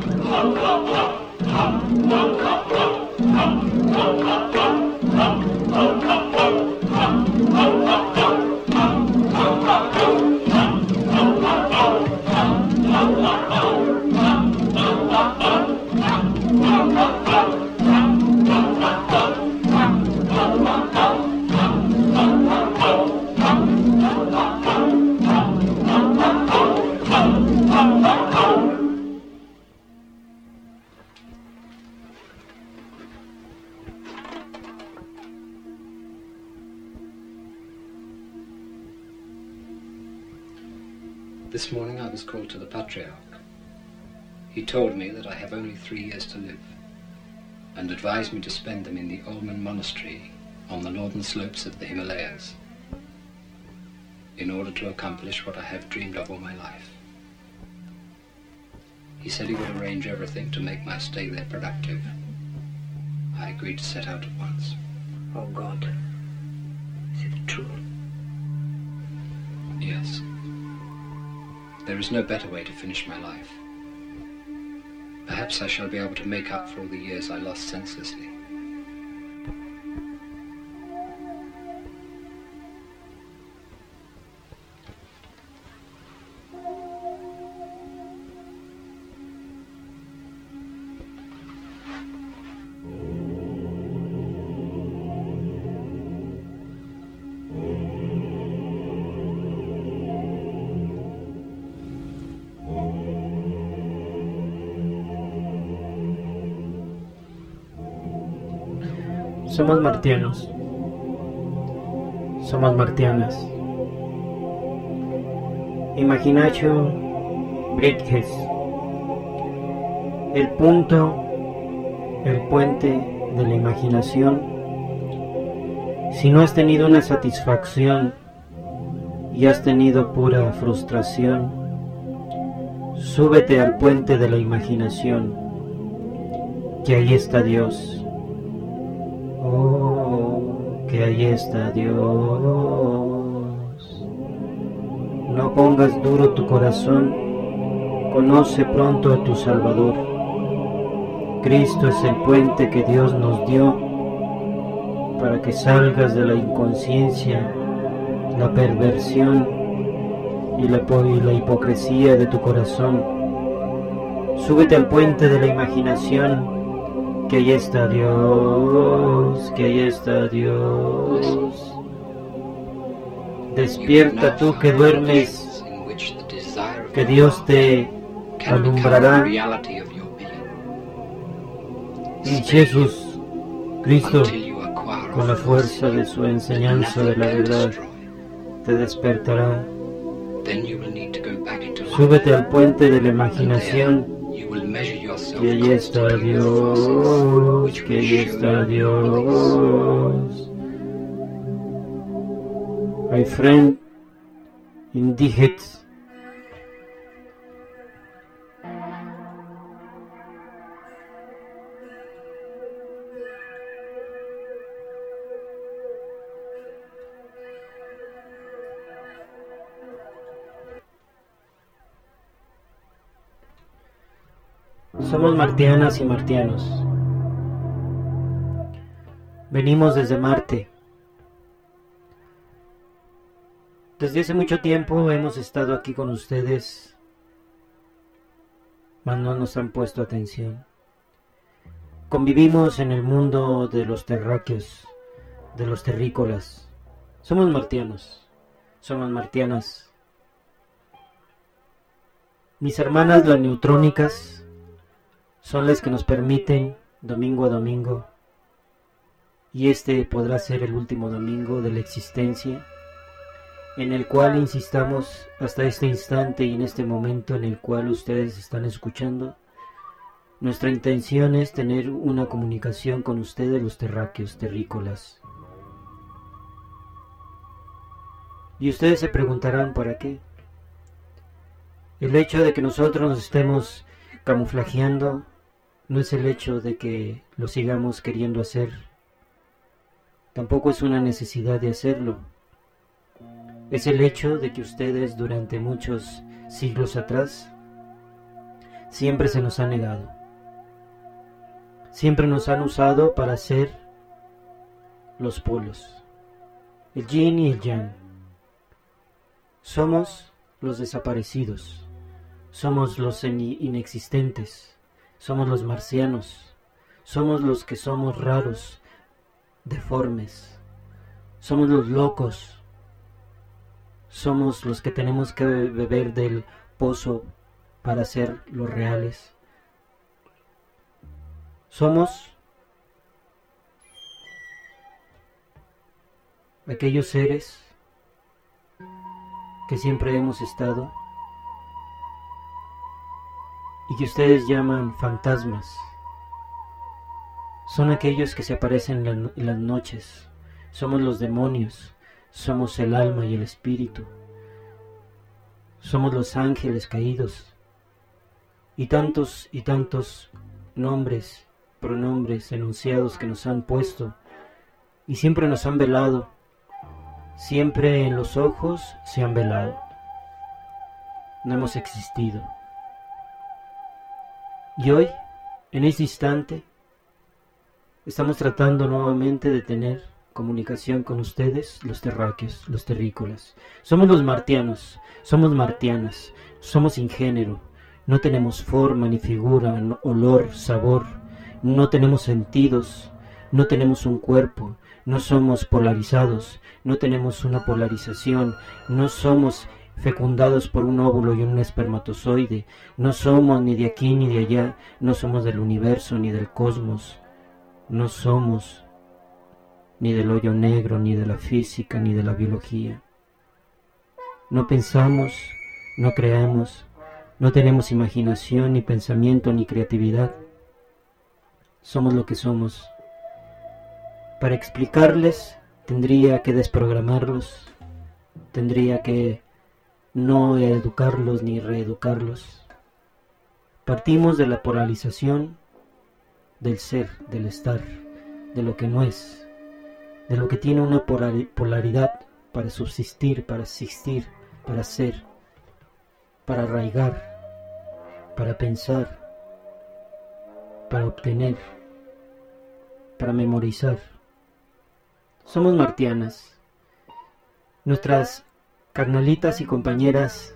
This morning I was called to the Patriarch. He told me that I have only 3 years to live, and advised me to spend them in the Olman Monastery on the northern slopes of the Himalayas, in order to accomplish what I have dreamed of all my life. He said he would arrange everything to make my stay there productive. I agreed to set out at once. Oh God, is it true? Yes. There is no better way to finish my life. Perhaps I shall be able to make up for all the years I lost senselessly. Somos martianos. Somos martianas. Imaginatio Bridges. El punto, el puente de la imaginación. Si no has tenido una satisfacción y has tenido pura frustración, súbete al puente de la imaginación, que ahí está Dios. Oh, que ahí está Dios. No pongas duro tu corazón, conoce pronto a tu Salvador. Cristo es el puente que Dios nos dio para que salgas de la inconsciencia, la perversión y la hipocresía de tu corazón. Súbete al puente de la imaginación, que ahí está Dios, que ahí está Dios. Despierta tú que duermes, que Dios te alumbrará. Y Jesús, Cristo, con la fuerza de su enseñanza de la verdad, te despertará. Súbete al puente de la imaginación, que allí está Dios, que allí está Dios. My friend, indigit. Somos martianas y martianos. Venimos desde Marte. Desde hace mucho tiempo hemos estado aquí con ustedes, mas no nos han puesto atención. Convivimos en el mundo de los terráqueos, de los terrícolas. Somos martianos, somos martianas. Mis hermanas las neutrónicas son las que nos permiten domingo a domingo, y este podrá ser el último domingo de la existencia, en el cual insistamos hasta este instante y en este momento en el cual ustedes están escuchando. Nuestra intención es tener una comunicación con ustedes, los terráqueos, terrícolas. Y ustedes se preguntarán ¿para qué? El hecho de que nosotros nos estemos camuflajeando no es el hecho de que lo sigamos queriendo hacer. Tampoco es una necesidad de hacerlo. Es el hecho de que ustedes durante muchos siglos atrás siempre se nos ha negado. Siempre nos han usado para ser los polos, el yin y el yang. Somos los desaparecidos, somos los inexistentes, somos los marcianos, somos los que somos raros, deformes, somos los locos, somos los que tenemos que beber del pozo para ser los reales. Somos aquellos seres que siempre hemos estado y que ustedes llaman fantasmas. Son aquellos que se aparecen en las noches. Somos los demonios, somos el alma y el espíritu, somos los ángeles caídos y tantos nombres, pronombres, enunciados que nos han puesto y siempre nos han velado. Siempre en los ojos se han velado. No hemos existido. Y hoy, en este instante, estamos tratando nuevamente de tener comunicación con ustedes, los terráqueos, los terrícolas. Somos los martianos, somos martianas, somos ingénero. No tenemos forma ni figura, olor, sabor. No tenemos sentidos, no tenemos un cuerpo. No somos polarizados, no tenemos una polarización, no somos fecundados por un óvulo y un espermatozoide, no somos ni de aquí ni de allá, no somos del universo ni del cosmos, no somos ni del hoyo negro, ni de la física, ni de la biología. No pensamos, no creamos, no tenemos imaginación, ni pensamiento, ni creatividad. Somos lo que somos. Para explicarles, tendría que desprogramarlos, tendría que no educarlos ni reeducarlos. Partimos de la polarización del ser, del estar, de lo que no es, de lo que tiene una polaridad para subsistir, para existir, para ser, para arraigar, para pensar, para obtener, para memorizar. Somos martianas. Nuestras carnalitas y compañeras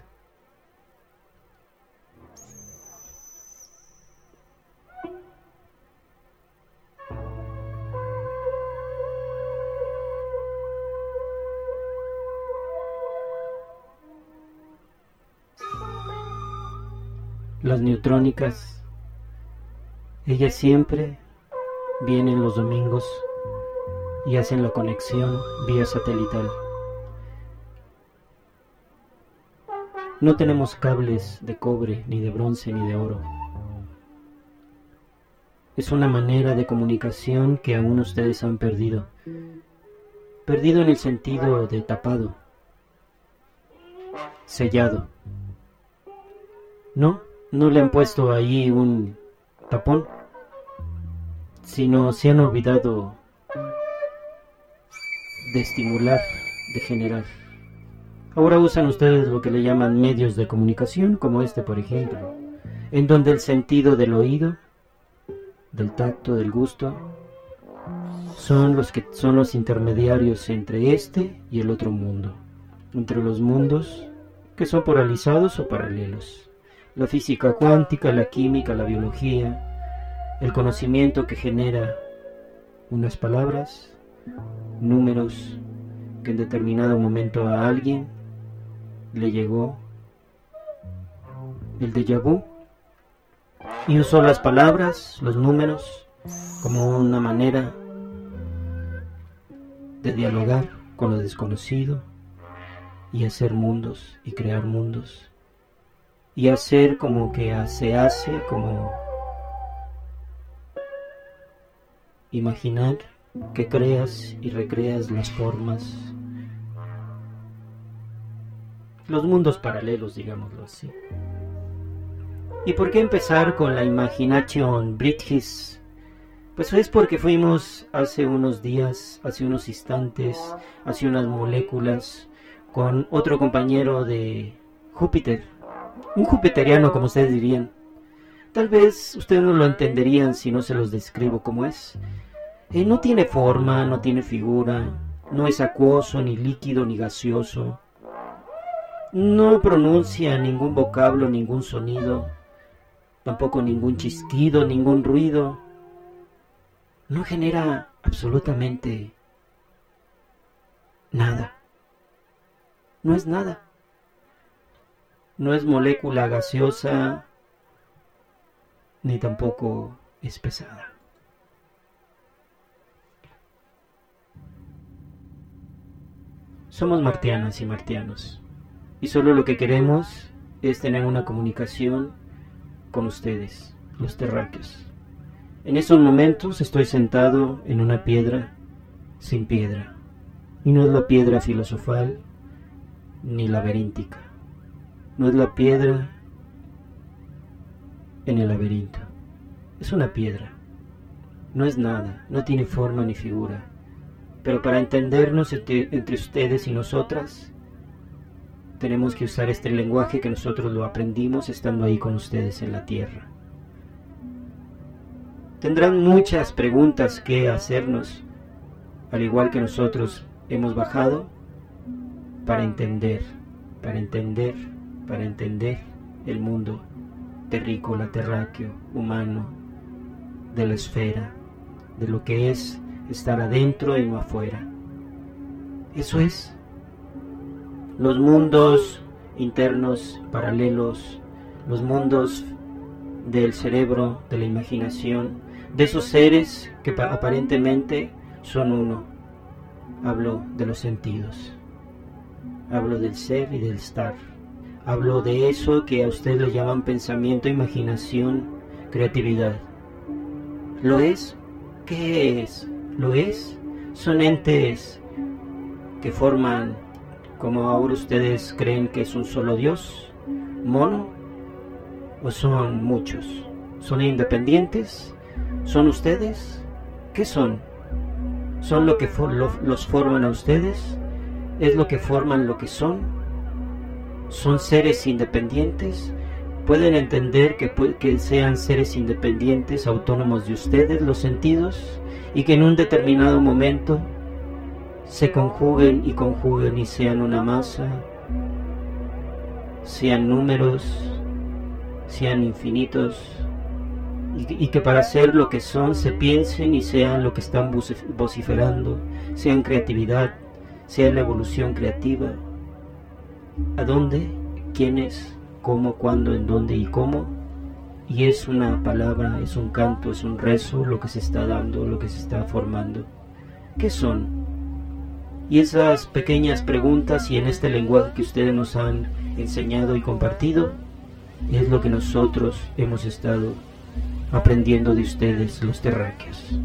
las neutrónicas, ellas siempre vienen los domingos y hacen la conexión vía satelital. No tenemos cables de cobre, ni de bronce, ni de oro. Es una manera de comunicación que aún ustedes han perdido. Perdido en el sentido de tapado, sellado. No le han puesto ahí un tapón, sino se han olvidado de estimular, de generar. Ahora usan ustedes lo que le llaman medios de comunicación, como este por ejemplo, en donde el sentido del oído, del tacto, del gusto, son los intermediarios entre este y el otro mundo, entre los mundos que son polarizados o paralelos. La física cuántica, la química, la biología, el conocimiento que genera unas palabras, números que en determinado momento a alguien le llegó el déjà vu y usó las palabras, los números, como una manera de dialogar con lo desconocido y hacer mundos y crear mundos y hacer como que se hace como imaginar que creas y recreas las formas, los mundos paralelos, digámoslo así. ¿Y por qué empezar con la Imagination Bridges? Pues es porque fuimos hace unos días, hace unos instantes, hace unas moléculas, con otro compañero de Júpiter, un jupiteriano como ustedes dirían, Tal vez ustedes no lo entenderían si no se los describo como es. No tiene forma, no tiene figura, no es acuoso, ni líquido, ni gaseoso. No pronuncia ningún vocablo, ningún sonido, tampoco ningún chasquido, ningún ruido. No genera absolutamente nada. No es nada. No es molécula gaseosa, ni tampoco es pesada. Somos martianas y martianos, y solo lo que queremos es tener una comunicación con ustedes, los terráqueos. En estos momentos estoy sentado en una piedra sin piedra, y no es la piedra filosofal ni laberíntica, no es la piedra en el laberinto, es una piedra, no es nada, no tiene forma ni figura. Pero para entendernos entre ustedes y nosotras, tenemos que usar este lenguaje que nosotros lo aprendimos estando ahí con ustedes en la tierra. Tendrán muchas preguntas que hacernos, al igual que nosotros hemos bajado, para entender el mundo terrícola, terráqueo, humano, de la esfera, de lo que es estar adentro y no afuera. Eso es. Los mundos internos, paralelos, los mundos del cerebro, de la imaginación, de esos seres que aparentemente son uno. Hablo de los sentidos. Hablo del ser y del estar. Hablo de eso que a ustedes le llaman pensamiento, imaginación, creatividad. ¿Lo es? ¿Qué es? ¿Lo es? Son entes que forman, como ahora ustedes creen que es un solo Dios, mono, o son muchos. ¿Son independientes? ¿Son ustedes? ¿Qué son? ¿Son lo que los forman a ustedes? ¿Es lo que forman lo que son? ¿Son seres independientes? ¿Pueden entender que sean seres independientes, autónomos de ustedes, los sentidos? Y que en un determinado momento se conjuguen y sean una masa, sean números, sean infinitos, y que para ser lo que son se piensen y sean lo que están vociferando, sean creatividad, sea la evolución creativa. ¿A dónde? ¿Quiénes? ¿Cómo? ¿Cuándo? ¿En dónde? ¿Y cómo? Y es una palabra, es un canto, es un rezo lo que se está dando, lo que se está formando. ¿Qué son? Y esas pequeñas preguntas, y en este lenguaje que ustedes nos han enseñado y compartido, es lo que nosotros hemos estado aprendiendo de ustedes, los terráqueos.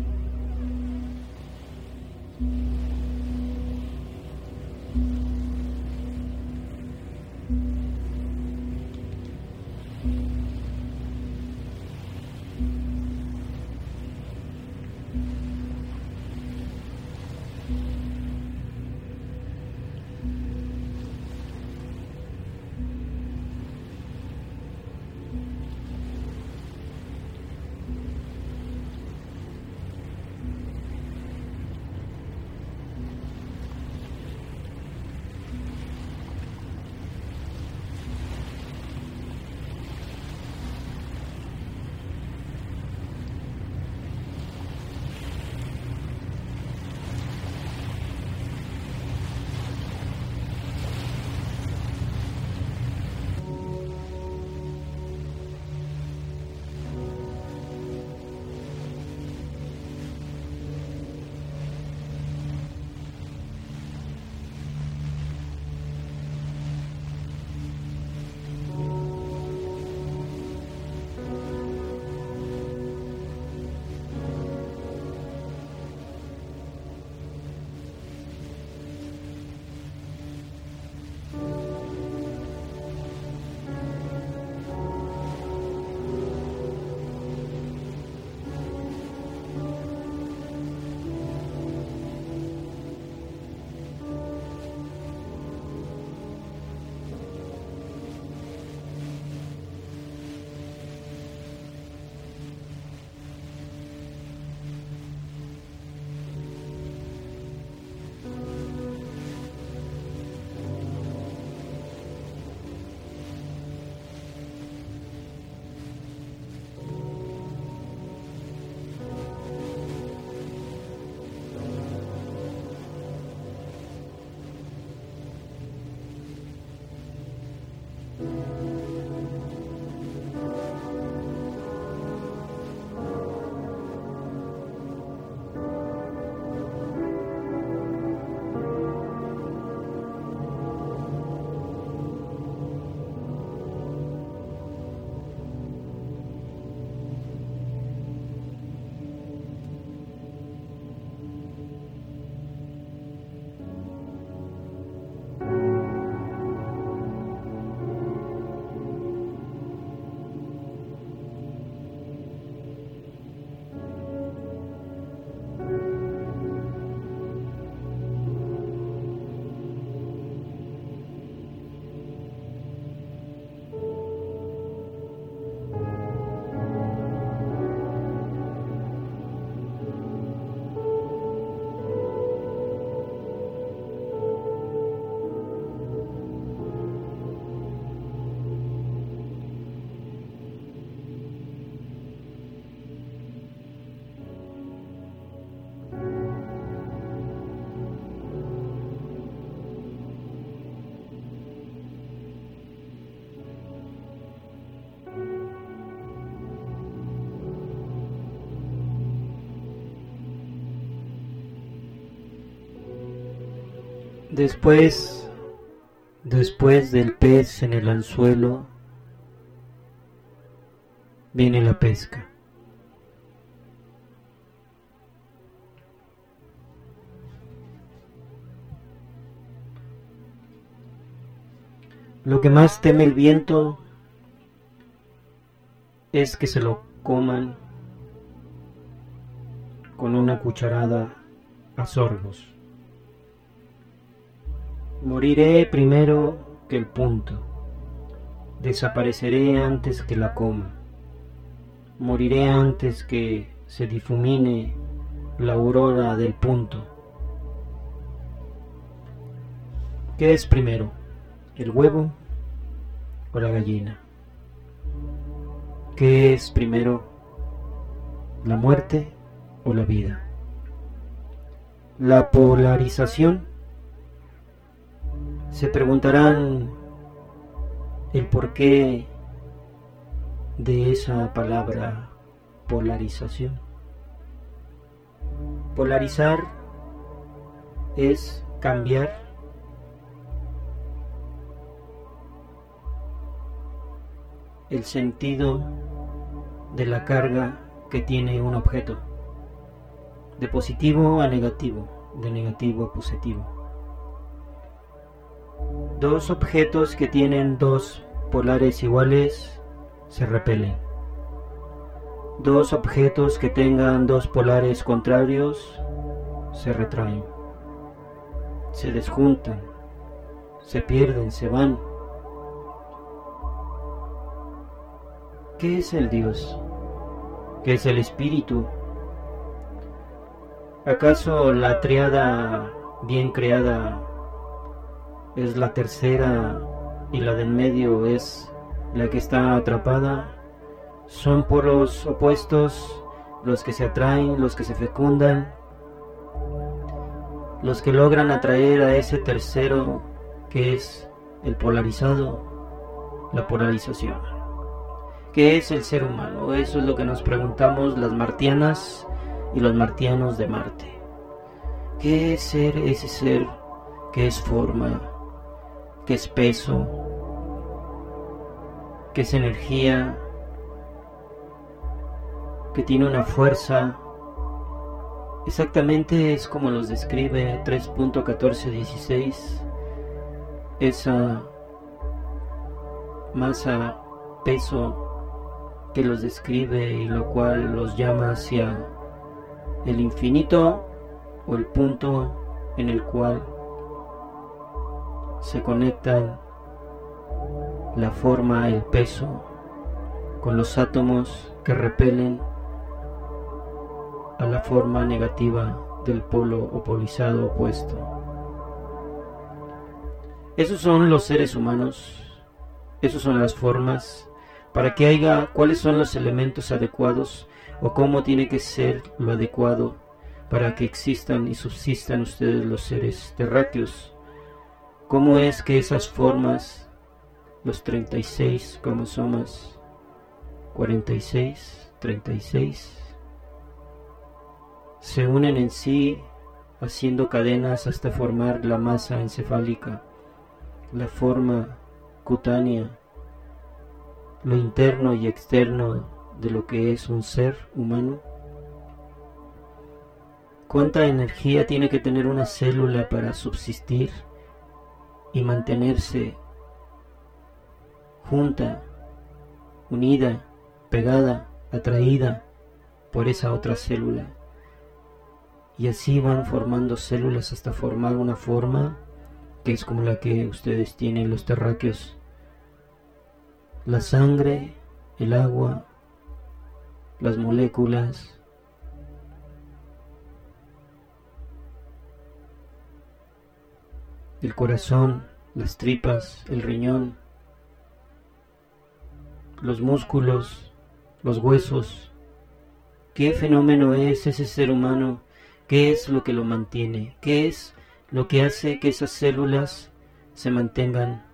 Después del pez en el anzuelo, viene la pesca. Lo que más teme el viento es que se lo coman con una cucharada a sorbos. Moriré primero que el punto, desapareceré antes que la coma, moriré antes que se difumine la aurora del punto. ¿Qué es primero, el huevo o la gallina? ¿Qué es primero, la muerte o la vida? La polarización. Se preguntarán el porqué de esa palabra polarización. Polarizar es cambiar el sentido de la carga que tiene un objeto, de positivo a negativo, de negativo a positivo. Dos objetos que tienen dos polares iguales se repelen. Dos objetos que tengan dos polares contrarios se retraen, se desjuntan, se pierden, se van. ¿Qué es el Dios? ¿Qué es el Espíritu? ¿Acaso la tríada bien creada es la tercera y la del medio es la que está atrapada? ¿Son polos opuestos los que se atraen, los que se fecundan, los que logran atraer a ese tercero que es el polarizado, la polarización? ¿Qué es el ser humano? Eso es lo que nos preguntamos las martianas y los martianos de Marte. ¿Qué es ser ese ser que es forma, que es peso, que es energía, que tiene una fuerza? Exactamente es como los describe 3.1416, esa masa, peso que los describe y lo cual los llama hacia el infinito o el punto en el cual se conectan la forma, el peso, con los átomos que repelen a la forma negativa del polo opolizado opuesto. Esos son los seres humanos, esos son las formas, para que haya cuáles son los elementos adecuados o cómo tiene que ser lo adecuado para que existan y subsistan ustedes los seres terráqueos. ¿Cómo es que esas formas, los 36 cromosomas, 46, 36, se unen en sí haciendo cadenas hasta formar la masa encefálica, la forma cutánea, lo interno y externo de lo que es un ser humano? ¿Cuánta energía tiene que tener una célula para subsistir y mantenerse junta, unida, pegada, atraída por esa otra célula? Y así van formando células hasta formar una forma que es como la que ustedes tienen los terráqueos. La sangre, el agua, las moléculas, el corazón, las tripas, el riñón, los músculos, los huesos. ¿Qué fenómeno es ese ser humano? ¿Qué es lo que lo mantiene? ¿Qué es lo que hace que esas células se mantengan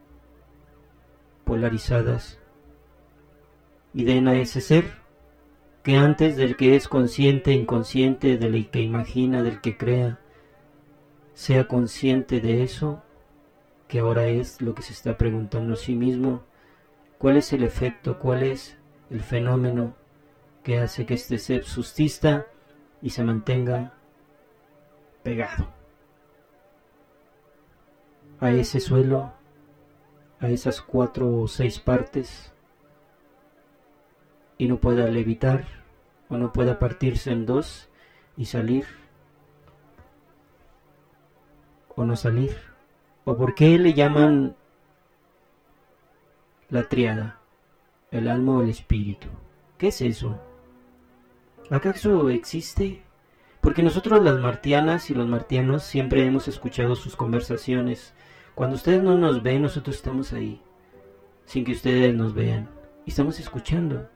polarizadas y den a ese ser que antes del que es consciente, inconsciente, del que imagina, del que crea, sea consciente de eso, que ahora es lo que se está preguntando a sí mismo, cuál es el efecto, cuál es el fenómeno que hace que este ser subsista y se mantenga pegado a ese suelo, a esas 4 o 6 partes, y no pueda levitar o no pueda partirse en 2 y salir o no salir. ¿O por qué le llaman la tríada? El alma o el espíritu. ¿Qué es eso? ¿Acaso existe? Porque nosotros las martianas y los martianos siempre hemos escuchado sus conversaciones. Cuando ustedes no nos ven, nosotros estamos ahí, sin que ustedes nos vean, y estamos escuchando.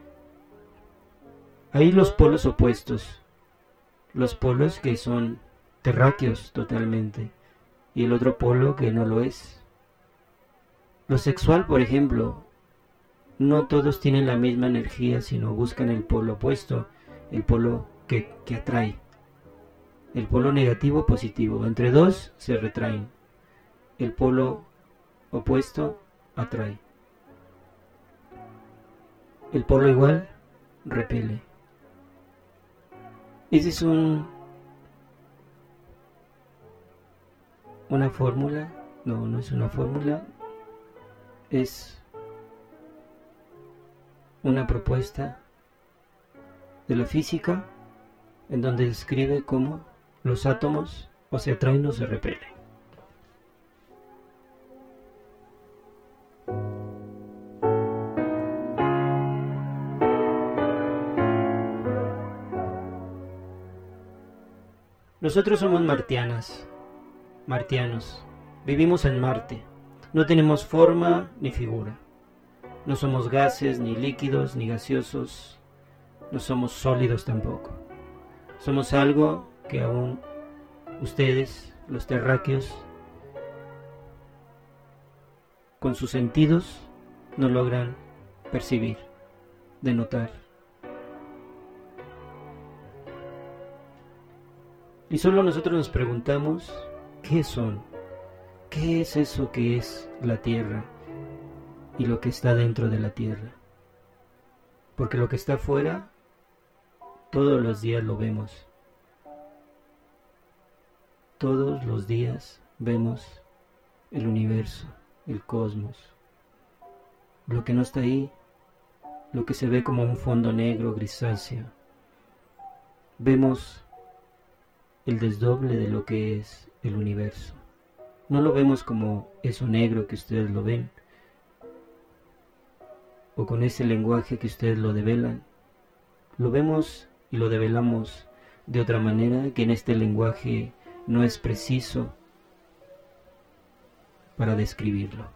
Hay los polos opuestos, los polos que son terráqueos totalmente, y el otro polo que no lo es. Lo sexual, por ejemplo, no todos tienen la misma energía, sino buscan el polo opuesto, el polo que atrae, el polo negativo o positivo. Entre 2 se retraen, el polo opuesto atrae, el polo igual repele. Esa es una fórmula. No es una fórmula, es una propuesta de la física en donde describe cómo los átomos o se atraen o se repelen. Nosotros somos martianos, vivimos en Marte, no tenemos forma ni figura, no somos gases, ni líquidos, ni gaseosos, no somos sólidos tampoco, somos algo que aún ustedes, los terráqueos, con sus sentidos no logran percibir, denotar. Y solo nosotros nos preguntamos, ¿qué son? ¿Qué es eso que es la Tierra y lo que está dentro de la Tierra? Porque lo que está afuera, todos los días lo vemos. Todos los días vemos el universo, el cosmos. Lo que no está ahí, lo que se ve como un fondo negro, grisáceo. Vemos el desdoble de lo que es el universo. No lo vemos como eso negro que ustedes lo ven, o con ese lenguaje que ustedes lo develan. Lo vemos y lo develamos de otra manera, que en este lenguaje no es preciso para describirlo.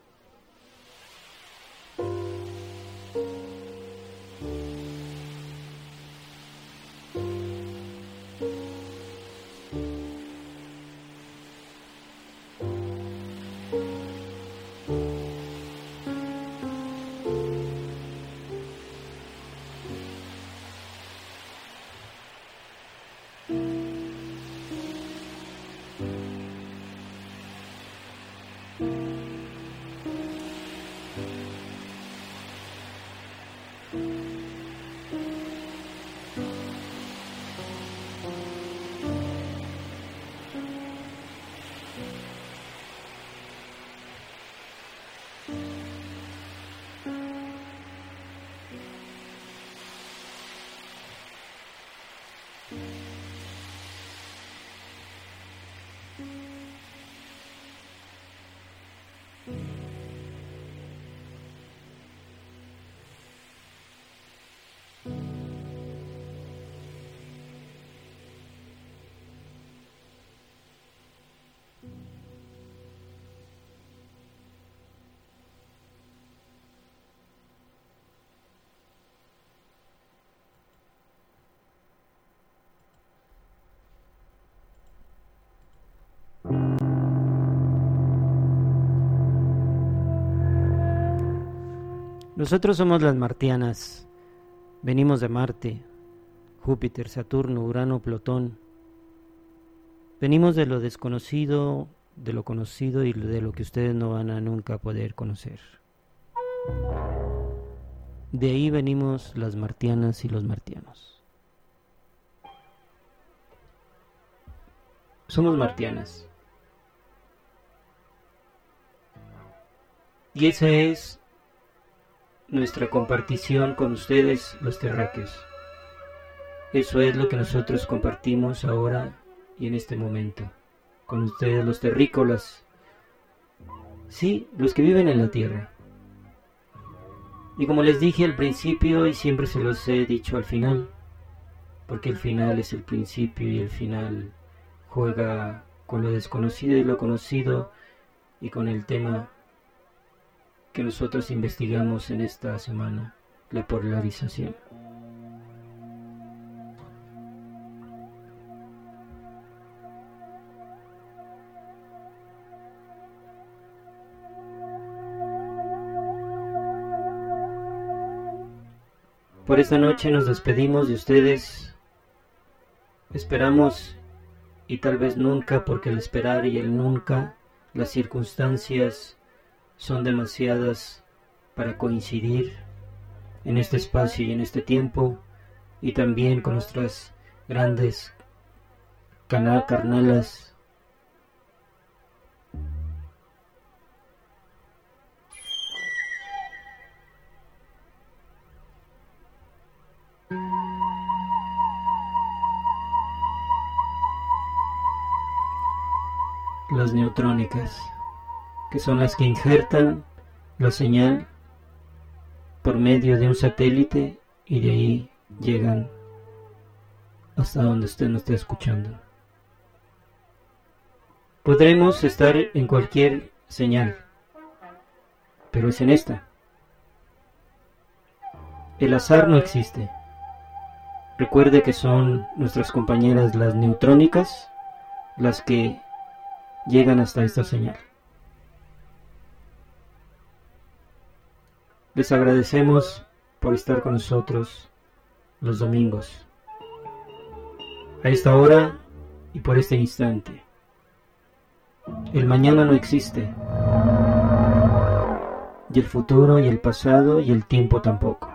Nosotros somos las martianas, venimos de Marte, Júpiter, Saturno, Urano, Plutón, Venimos de lo desconocido, de lo conocido y de lo que ustedes no van a nunca poder conocer. De ahí venimos las martianas y los martianos. Somos martianas. Y esa es nuestra compartición con ustedes, los terráqueos. Eso es lo que nosotros compartimos ahora y en este momento. Con ustedes, los terrícolas. Sí, los que viven en la tierra. Y como les dije al principio, y siempre se los he dicho al final, porque el final es el principio y el final juega con lo desconocido y lo conocido y con el tema que nosotros investigamos en esta semana, la polarización. Por esta noche nos despedimos de ustedes. Esperamos, y tal vez nunca, porque el esperar y el nunca, las circunstancias son demasiadas para coincidir en este espacio y en este tiempo, y también con nuestras grandes carnalas. Las neutrónicas, que son las que injertan la señal por medio de un satélite y de ahí llegan hasta donde usted nos esté escuchando. Podremos estar en cualquier señal, pero es en esta. El azar no existe. Recuerde que son nuestras compañeras las neutrónicas las que llegan hasta esta señal. Les agradecemos por estar con nosotros los domingos, a esta hora y por este instante. El mañana no existe, y el futuro y el pasado y el tiempo tampoco.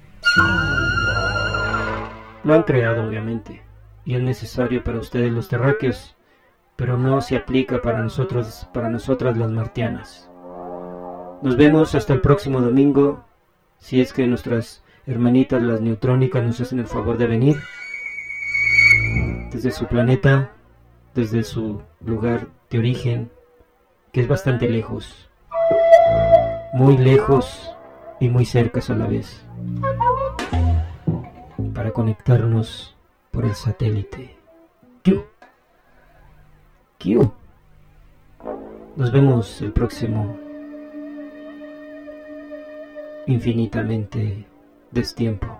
Lo han creado, obviamente, y es necesario para ustedes los terráqueos, pero no se aplica para nosotros, para nosotras las martianas. Nos vemos hasta el próximo domingo, si es que nuestras hermanitas las neutrónicas nos hacen el favor de venir desde su planeta, desde su lugar de origen, que es bastante lejos, muy lejos y muy cercas a la vez, para conectarnos por el satélite. Q. Nos vemos el próximo infinitamente destiempo.